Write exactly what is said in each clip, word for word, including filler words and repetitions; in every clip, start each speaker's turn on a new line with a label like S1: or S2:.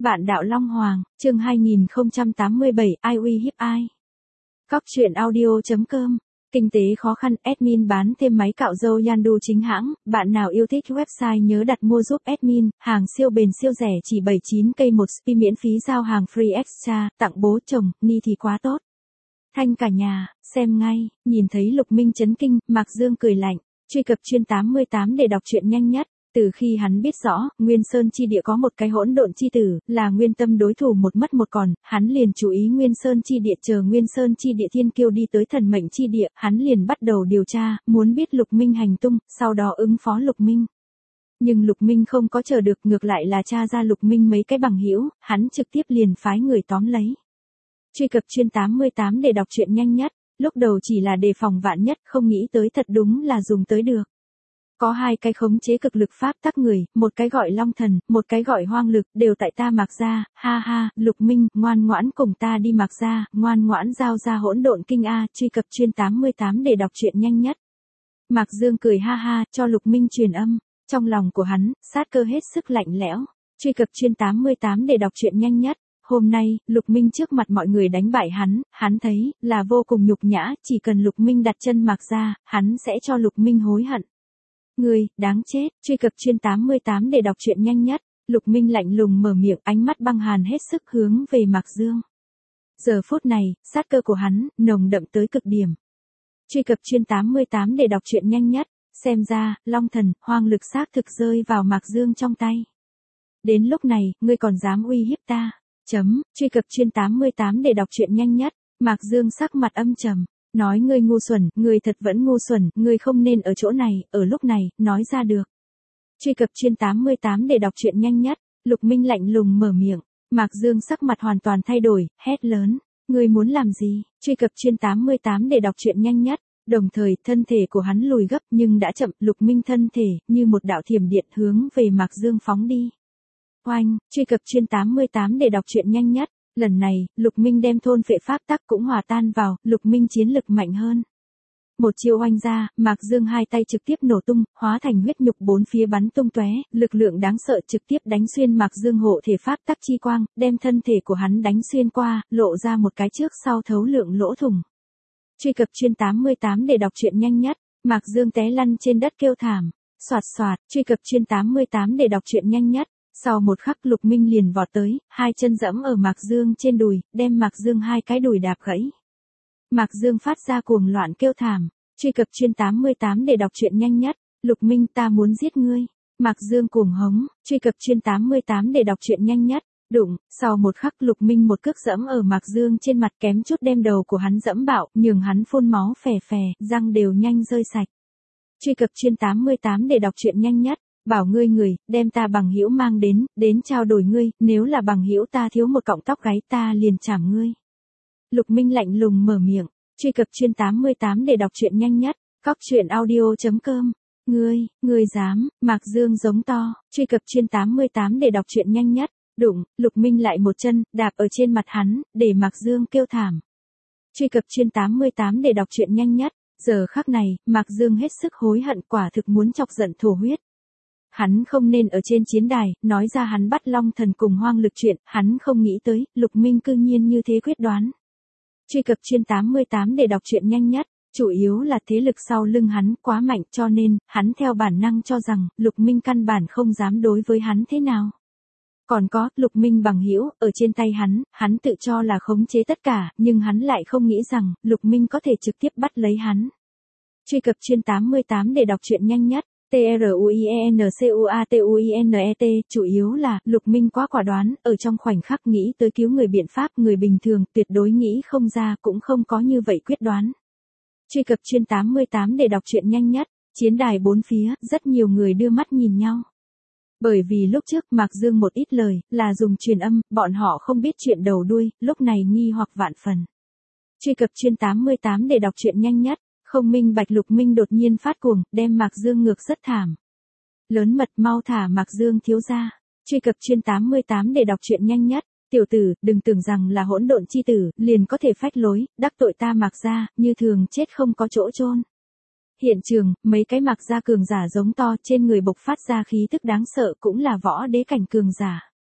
S1: Bạn đạo Long Hoàng, chương hai nghìn không trăm tám mươi bảy, ai uy hiếp ai? Cóc truyện audio chấm com. Kinh tế khó khăn, admin bán thêm máy cạo râu Yandu chính hãng, bạn nào yêu thích website nhớ đặt mua giúp admin, hàng siêu bền siêu rẻ chỉ bảy mươi chín k một spi miễn phí giao hàng free extra, tặng bố chồng, ni thì quá tốt. Thanh cả nhà, xem ngay, nhìn thấy Lục Minh chấn kinh, Mạc Dương cười lạnh, truy cập chuyên tám mươi tám để đọc truyện nhanh nhất. Từ khi hắn biết rõ, Nguyên Sơn chi địa có một cái hỗn độn chi tử, là nguyên tâm đối thủ một mất một còn, hắn liền chú ý Nguyên Sơn chi địa, chờ Nguyên Sơn chi địa thiên kiêu đi tới thần mệnh chi địa, hắn liền bắt đầu điều tra, muốn biết Lục Minh hành tung, sau đó ứng phó Lục Minh. Nhưng Lục Minh không có chờ được, ngược lại là tra ra Lục Minh mấy cái bằng hữu, hắn trực tiếp liền phái người tóm lấy. Truy cập chuyên tám mươi tám để đọc truyện nhanh nhất, lúc đầu chỉ là đề phòng vạn nhất, không nghĩ tới thật đúng là dùng tới được. Có hai cái khống chế cực lực pháp tắc người, một cái gọi Long Thần, một cái gọi Hoang Lực, đều tại ta Mạc gia, ha ha, Lục Minh, ngoan ngoãn cùng ta đi Mạc gia, ngoan ngoãn giao ra hỗn độn kinh a, truy cập chuyên tám mươi tám để đọc truyện nhanh nhất. Mạc Dương cười ha ha, cho Lục Minh truyền âm, trong lòng của hắn, sát cơ hết sức lạnh lẽo, truy cập chuyên tám mươi tám để đọc truyện nhanh nhất. Hôm nay, Lục Minh trước mặt mọi người đánh bại hắn, hắn thấy, là vô cùng nhục nhã, chỉ cần Lục Minh đặt chân Mạc gia, hắn sẽ cho Lục Minh hối hận. Ngươi, đáng chết, truy cập chuyên tám mươi tám để đọc truyện nhanh nhất, Lục Minh lạnh lùng mở miệng, ánh mắt băng hàn hết sức hướng về Mạc Dương. Giờ phút này, sát cơ của hắn, nồng đậm tới cực điểm. Truy cập chuyên tám mươi tám để đọc truyện nhanh nhất, xem ra, Long Thần, Hoang Lực xác thực rơi vào Mạc Dương trong tay. Đến lúc này, ngươi còn dám uy hiếp ta, chấm, truy cập chuyên tám mươi tám để đọc truyện nhanh nhất, Mạc Dương sắc mặt âm trầm. Nói ngươi ngu xuẩn, ngươi thật vẫn ngu xuẩn, ngươi không nên ở chỗ này, ở lúc này, nói ra được. Truy cập chuyên tám mươi tám để đọc truyện nhanh nhất, Lục Minh lạnh lùng mở miệng, Mạc Dương sắc mặt hoàn toàn thay đổi, hét lớn, ngươi muốn làm gì? Truy cập chuyên tám mươi tám để đọc truyện nhanh nhất, đồng thời thân thể của hắn lùi gấp nhưng đã chậm, Lục Minh thân thể, như một đạo thiểm điện hướng về Mạc Dương phóng đi. Oanh, truy cập chuyên tám mươi tám để đọc truyện nhanh nhất. Lần này, Lục Minh đem thôn phệ pháp tắc cũng hòa tan vào, Lục Minh chiến lực mạnh hơn. Một chiêu oanh ra, Mạc Dương hai tay trực tiếp nổ tung, hóa thành huyết nhục bốn phía bắn tung tóe, lực lượng đáng sợ trực tiếp đánh xuyên Mạc Dương hộ thể pháp tắc chi quang, đem thân thể của hắn đánh xuyên qua, lộ ra một cái trước sau thấu lượng lỗ thủng. Truy cập chuyên tám mươi tám để đọc truyện nhanh nhất, Mạc Dương té lăn trên đất kêu thảm, xoạt xoạt, truy cập chuyên tám mươi tám để đọc truyện nhanh nhất. Sau một khắc Lục Minh liền vọt tới, hai chân dẫm ở Mạc Dương trên đùi, đem Mạc Dương hai cái đùi đạp gãy. Mạc Dương phát ra cuồng loạn kêu thảm, truy cập chuyên tám mươi tám để đọc truyện nhanh nhất, Lục Minh ta muốn giết ngươi. Mạc Dương cuồng hống, truy cập chuyên tám mươi tám để đọc truyện nhanh nhất, đụng, sau một khắc Lục Minh một cước dẫm ở Mạc Dương trên mặt kém chút đem đầu của hắn dẫm bạo, nhường hắn phun máu phè phè, răng đều nhanh rơi sạch. Truy cập chuyên tám mươi tám để đọc truyện nhanh nhất. Bảo ngươi người, đem ta bằng hữu mang đến, đến trao đổi ngươi, nếu là bằng hữu ta thiếu một cọng tóc gáy ta liền chảm ngươi. Lục Minh lạnh lùng mở miệng, truy cập chuyên tám mươi tám để đọc truyện nhanh nhất, cóc truyện audio chấm com. Ngươi, ngươi dám, Mạc Dương giống to, truy cập chuyên tám mươi tám để đọc truyện nhanh nhất, đụng, Lục Minh lại một chân, đạp ở trên mặt hắn, để Mạc Dương kêu thảm. Truy cập chuyên tám mươi tám để đọc truyện nhanh nhất, giờ khắc này, Mạc Dương hết sức hối hận quả thực muốn chọc giận thổ huyết. Hắn không nên ở trên chiến đài, nói ra hắn bắt Long Thần cùng Hoang Lực chuyện, hắn không nghĩ tới, Lục Minh cư nhiên như thế quyết đoán. Truy cập chuyên tám mươi tám để đọc truyện nhanh nhất, chủ yếu là thế lực sau lưng hắn quá mạnh cho nên, hắn theo bản năng cho rằng, Lục Minh căn bản không dám đối với hắn thế nào. Còn có, Lục Minh bằng hữu ở trên tay hắn, hắn tự cho là khống chế tất cả, nhưng hắn lại không nghĩ rằng, Lục Minh có thể trực tiếp bắt lấy hắn. Truy cập chuyên tám mươi tám để đọc truyện nhanh nhất. T R U I E N C U A T U I N E T, chủ yếu là, Lục Minh quá quả đoán, ở trong khoảnh khắc nghĩ tới cứu người biện pháp, người bình thường, tuyệt đối nghĩ không ra, cũng không có như vậy quyết đoán. Truy cập chuyên tám mươi tám để đọc truyện nhanh nhất, chiến đài bốn phía, rất nhiều người đưa mắt nhìn nhau. Bởi vì lúc trước Mạc Dương một ít lời, là dùng truyền âm, bọn họ không biết chuyện đầu đuôi, lúc này nghi hoặc vạn phần. Truy cập chuyên tám mươi tám để đọc truyện nhanh nhất. Không minh bạch Lục Minh đột nhiên phát cuồng, đem Mạc Dương ngược rất thảm. Lớn mật mau thả Mạc Dương thiếu gia. Truy cập chuyên tám mươi tám để đọc truyện nhanh nhất. Tiểu tử, đừng tưởng rằng là hỗn độn chi tử, liền có thể phách lối, đắc tội ta Mạc gia, như thường chết không có chỗ chôn. Hiện trường, mấy cái Mạc gia cường giả giống to trên người bộc phát ra khí tức đáng sợ cũng là võ đế cảnh cường giả.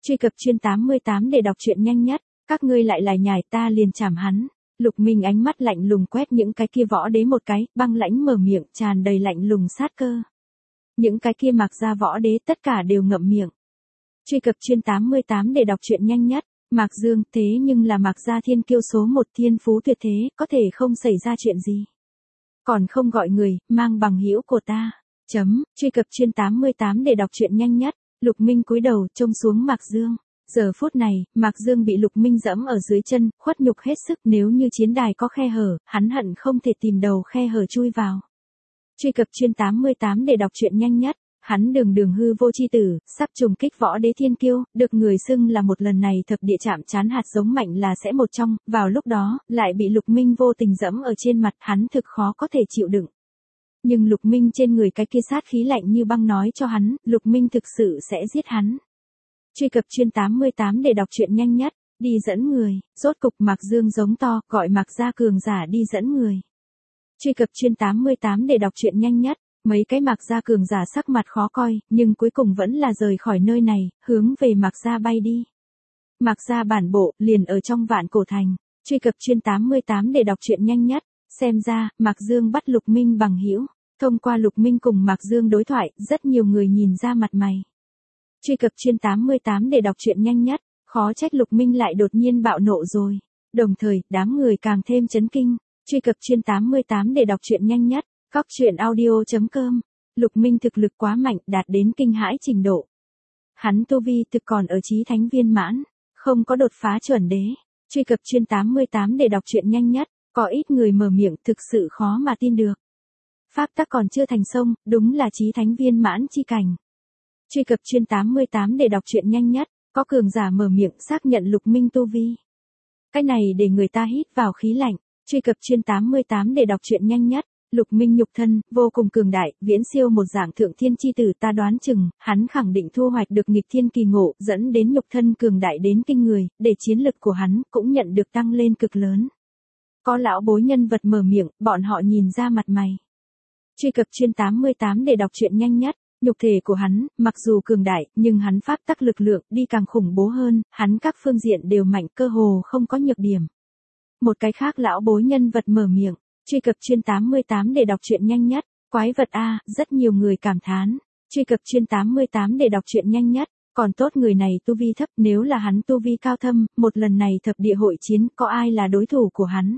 S1: Truy cập chuyên tám mươi tám để đọc truyện nhanh nhất. Các ngươi lại lải nhải ta liền chảm hắn. Lục Minh ánh mắt lạnh lùng quét những cái kia võ đế một cái, băng lãnh mở miệng tràn đầy lạnh lùng sát cơ. Những cái kia mặc ra võ đế tất cả đều ngậm miệng. Truy cập chuyên tám mươi tám để đọc truyện nhanh nhất. Mạc Dương, thế nhưng là Mạc gia thiên kiêu số một thiên phú tuyệt thế, có thể không xảy ra chuyện gì. Còn không gọi người, mang bằng hữu của ta. Chấm, truy cập chuyên tám mươi tám để đọc truyện nhanh nhất. Lục Minh cúi đầu, trông xuống Mạc Dương. Giờ phút này, Mạc Dương bị Lục Minh dẫm ở dưới chân, khuất nhục hết sức, nếu như chiến đài có khe hở, hắn hận không thể tìm đầu khe hở chui vào. Truy cập chuyên tám mươi tám để đọc truyện nhanh nhất. Hắn đường đường hư vô chi tử, sắp trùng kích võ đế thiên kiêu, được người xưng là một lần này thập địa chạm chán hạt giống mạnh là sẽ một trong, vào lúc đó, lại bị Lục Minh vô tình dẫm ở trên mặt, hắn thực khó có thể chịu đựng. Nhưng Lục Minh trên người cái kia sát khí lạnh như băng nói cho hắn, Lục Minh thực sự sẽ giết hắn. Truy cập chuyên tám mươi tám để đọc truyện nhanh nhất, đi dẫn người, rốt cục Mạc Dương giống to, gọi Mạc gia cường giả đi dẫn người. Truy cập chuyên tám mươi tám để đọc truyện nhanh nhất. Mấy cái Mạc gia cường giả sắc mặt khó coi, nhưng cuối cùng vẫn là rời khỏi nơi này, hướng về Mạc gia bay đi. Mạc gia bản bộ, liền ở trong Vạn Cổ Thành. Truy cập chuyên tám mươi tám để đọc truyện nhanh nhất. Xem ra, Mạc Dương bắt Lục Minh bằng hữu. Thông qua Lục Minh cùng Mạc Dương đối thoại, rất nhiều người nhìn ra mặt mày. Truy cập chuyên tám mươi tám để đọc truyện nhanh nhất. Khó trách Lục Minh lại đột nhiên bạo nộ rồi. Đồng thời, đám người càng thêm chấn kinh. Truy cập chuyên tám mươi tám để đọc truyện nhanh nhất. Góc truyện audio chấm com. Lục Minh thực lực quá mạnh, đạt đến kinh hãi trình độ. Hắn tu vi thực còn ở chí thánh viên mãn, không có đột phá chuẩn đế. Truy cập chuyên tám mươi tám để đọc truyện nhanh nhất. Có ít người mở miệng thực sự khó mà tin được. Pháp tắc còn chưa thành sông, đúng là chí thánh viên mãn chi cảnh. Truy cập chuyên tám mươi tám để đọc truyện nhanh nhất. Có cường giả mở miệng xác nhận Lục Minh tu vi. Cái này để người ta hít vào khí lạnh. Truy cập chuyên tám mươi tám để đọc truyện nhanh nhất. Lục Minh nhục thân, vô cùng cường đại, viễn siêu một dạng thượng thiên chi tử, ta đoán chừng, hắn khẳng định thu hoạch được nghịch thiên kỳ ngộ, dẫn đến nhục thân cường đại đến kinh người, để chiến lực của hắn cũng nhận được tăng lên cực lớn. Có lão bối nhân vật mở miệng, bọn họ nhìn ra mặt mày. Truy cập chuyên tám mươi tám để đọc truyện nhanh nhất. Nhục thể của hắn, mặc dù cường đại, nhưng hắn pháp tắc lực lượng đi càng khủng bố hơn, hắn các phương diện đều mạnh, cơ hồ không có nhược điểm. Một cái khác lão bối nhân vật mở miệng. Truy cập chuyên tám mươi tám để đọc truyện nhanh nhất. Quái vật a, rất nhiều người cảm thán. Truy cập chuyên tám mươi tám để đọc truyện nhanh nhất. Còn tốt người này tu vi thấp, nếu là hắn tu vi cao thâm, một lần này thập địa hội chiến, có ai là đối thủ của hắn?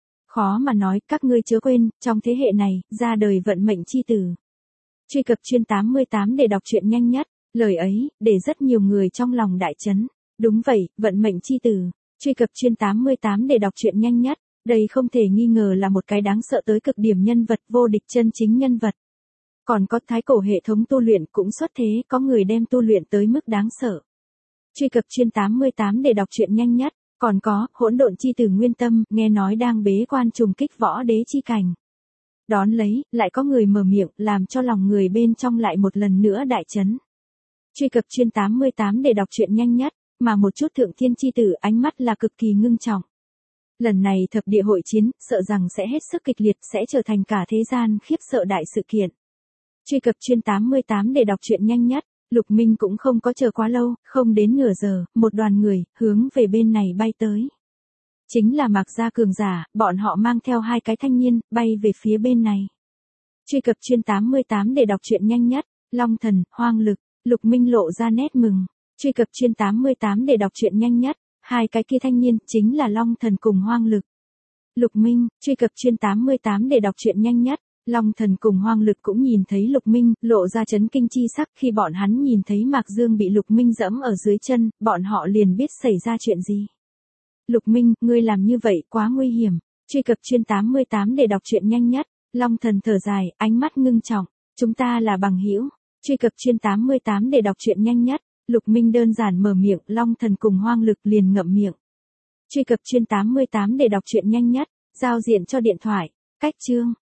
S1: Khó mà nói, các ngươi chớ quên, trong thế hệ này, ra đời vận mệnh chi tử. Truy cập chuyên tám mươi tám để đọc truyện nhanh nhất. Lời ấy, để rất nhiều người trong lòng đại chấn. Đúng vậy, vận mệnh chi tử. Truy cập chuyên tám mươi tám để đọc truyện nhanh nhất. Đây không thể nghi ngờ là một cái đáng sợ tới cực điểm nhân vật, vô địch chân chính nhân vật. Còn có thái cổ hệ thống tu luyện cũng xuất thế, có người đem tu luyện tới mức đáng sợ. Truy cập chuyên tám mươi tám để đọc truyện nhanh nhất. Còn có, hỗn độn chi tử Nguyên Tâm, nghe nói đang bế quan trùng kích võ đế chi cảnh. Đón lấy, lại có người mở miệng, làm cho lòng người bên trong lại một lần nữa đại chấn. Truy cập chuyên tám mươi tám để đọc truyện nhanh nhất, mà một chút thượng thiên chi tử ánh mắt là cực kỳ ngưng trọng. Lần này thập địa hội chiến, sợ rằng sẽ hết sức kịch liệt, sẽ trở thành cả thế gian khiếp sợ đại sự kiện. Truy cập chuyên tám mươi tám để đọc truyện nhanh nhất. Lục Minh cũng không có chờ quá lâu, không đến nửa giờ, một đoàn người, hướng về bên này bay tới. Chính là Mạc gia cường giả, bọn họ mang theo hai cái thanh niên, bay về phía bên này. Truy cập chuyên tám mươi tám để đọc truyện nhanh nhất. Long thần, hoang lực, Lục Minh lộ ra nét mừng. Truy cập chuyên tám mươi tám để đọc truyện nhanh nhất. Hai cái kia thanh niên, chính là Long thần cùng hoang lực. Lục Minh, truy cập chuyên tám mươi tám để đọc truyện nhanh nhất. Long thần cùng hoang lực cũng nhìn thấy Lục Minh, lộ ra chấn kinh chi sắc khi bọn hắn nhìn thấy Mạc Dương bị Lục Minh dẫm ở dưới chân, bọn họ liền biết xảy ra chuyện gì. Lục Minh, ngươi làm như vậy quá nguy hiểm. Truy cập chuyên tám mươi tám để đọc truyện nhanh nhất. Long thần thở dài, ánh mắt ngưng trọng. Chúng ta là bằng hữu. Truy cập chuyên tám mươi tám để đọc truyện nhanh nhất. Lục Minh đơn giản mở miệng, Long thần cùng hoang lực liền ngậm miệng. Truy cập chuyên tám mươi tám để đọc truyện nhanh nhất. Giao diện cho điện thoại. Cách chương.